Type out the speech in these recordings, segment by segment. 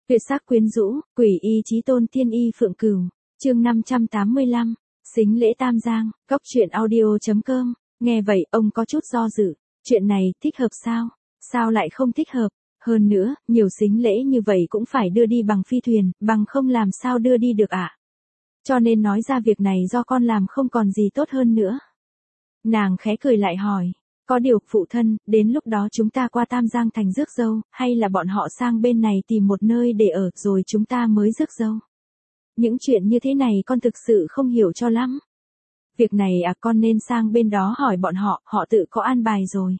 Tuyệt sắc quyến rũ, quỷ y chí tôn tiên y phượng cửu. Chương 585. Sính lễ Tam Giang. Góc truyện audio.com. Nghe vậy, ông có chút do dự. Chuyện này thích hợp sao? Sao lại không thích hợp? Hơn nữa, nhiều sính lễ như vậy cũng phải đưa đi bằng phi thuyền, bằng không làm sao đưa đi được ạ. Cho nên nói ra việc này do con làm không còn gì tốt hơn nữa. Nàng khẽ cười lại hỏi. Có điều, phụ thân, đến lúc đó chúng ta qua Tam Giang thành rước dâu, hay là bọn họ sang bên này tìm một nơi để ở rồi chúng ta mới rước dâu? Những chuyện như thế này con thực sự không hiểu cho lắm. Việc này con nên sang bên đó hỏi bọn họ, họ tự có an bài rồi.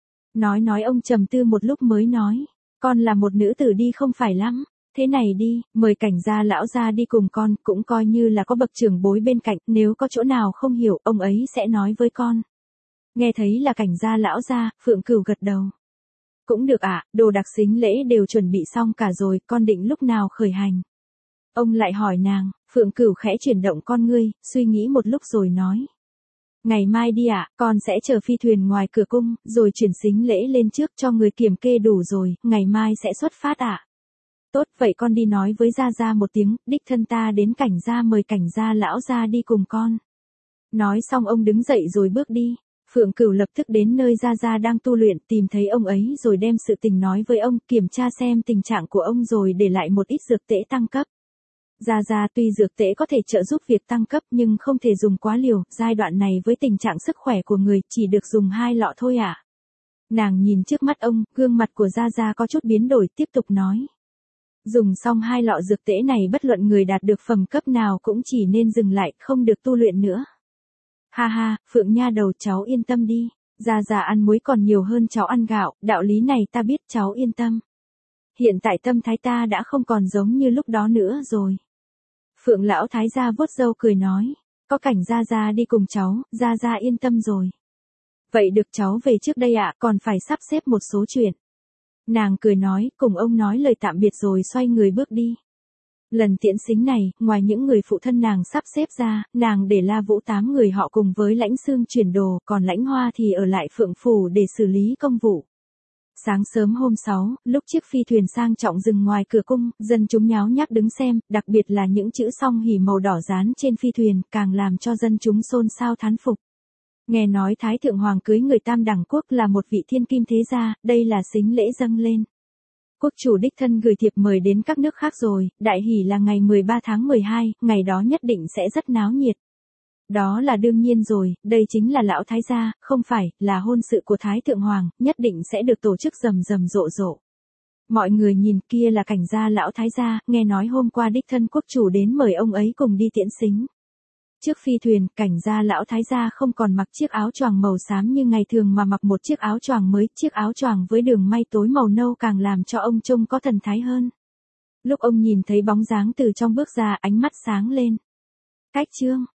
Nói ông trầm tư một lúc mới nói. Con là một nữ tử đi không phải lắm. Thế này đi, mời Cảnh gia lão gia đi cùng con, cũng coi như là có bậc trưởng bối bên cạnh, nếu có chỗ nào không hiểu, ông ấy sẽ nói với con. Nghe thấy là Cảnh gia lão gia, Phượng Cửu gật đầu. Cũng được ạ, đồ đặc sính lễ đều chuẩn bị xong cả rồi, con định lúc nào khởi hành? Ông lại hỏi nàng. Phượng Cửu khẽ chuyển động con ngươi, suy nghĩ một lúc rồi nói. Ngày mai đi ạ, con sẽ chờ phi thuyền ngoài cửa cung, rồi chuyển sính lễ lên trước cho người kiểm kê đủ rồi, ngày mai sẽ xuất phát ạ. Tốt, vậy con đi nói với Gia Gia một tiếng, đích thân ta đến Cảnh gia mời Cảnh gia lão gia đi cùng con. Nói xong ông đứng dậy rồi bước đi. Phượng Cửu lập tức đến nơi Gia Gia đang tu luyện, tìm thấy ông ấy rồi đem sự tình nói với ông, kiểm tra xem tình trạng của ông rồi để lại một ít dược tễ tăng cấp. Gia Gia tuy dược tễ có thể trợ giúp việc tăng cấp nhưng không thể dùng quá liều, giai đoạn này với tình trạng sức khỏe của người chỉ được dùng 2 lọ thôi ạ. Nàng nhìn trước mắt ông, gương mặt của Gia Gia có chút biến đổi, tiếp tục nói. Dùng xong 2 lọ dược tễ này bất luận người đạt được phẩm cấp nào cũng chỉ nên dừng lại, không được tu luyện nữa. Ha ha, Phượng nha đầu, cháu yên tâm đi. Gia Gia ăn muối còn nhiều hơn cháu ăn gạo, đạo lý này ta biết, cháu yên tâm. Hiện tại tâm thái ta đã không còn giống như lúc đó nữa rồi. Phượng lão thái gia vuốt râu cười nói. Có Cảnh Gia Gia đi cùng cháu, Gia Gia yên tâm rồi. Vậy được, cháu về trước đây ạ, còn phải sắp xếp một số chuyện. Nàng cười nói, cùng ông nói lời tạm biệt rồi xoay người bước đi. Lần tiễn sính này, ngoài những người phụ thân nàng sắp xếp ra, nàng để La Vũ 8 người họ cùng với Lãnh Xương chuyển đồ, còn Lãnh Hoa thì ở lại Phượng phủ để xử lý công vụ. Sáng sớm hôm 6, lúc chiếc phi thuyền sang trọng dừng ngoài cửa cung, dân chúng nháo nhác đứng xem, đặc biệt là những chữ song hỉ màu đỏ dán trên phi thuyền, càng làm cho dân chúng xôn xao thán phục. Nghe nói Thái Thượng Hoàng cưới người Tam Đẳng Quốc là một vị thiên kim thế gia, đây là sính lễ dâng lên. Quốc chủ đích thân gửi thiệp mời đến các nước khác rồi, đại hỷ là ngày 13 tháng 12, ngày đó nhất định sẽ rất náo nhiệt. Đó là đương nhiên rồi, đây chính là lão thái gia, không phải, là hôn sự của Thái Thượng Hoàng, nhất định sẽ được tổ chức rầm rầm rộ rộ. Mọi người nhìn, kia là Cảnh gia lão thái gia, nghe nói hôm qua đích thân quốc chủ đến mời ông ấy cùng đi tiễn sính. Trước phi thuyền, Cảnh gia lão thái gia không còn mặc chiếc áo choàng màu xám như ngày thường mà mặc một chiếc áo choàng mới, chiếc áo choàng với đường may tối màu nâu càng làm cho ông trông có thần thái hơn. Lúc ông nhìn thấy bóng dáng từ trong bước ra, ánh mắt sáng lên. Cách chương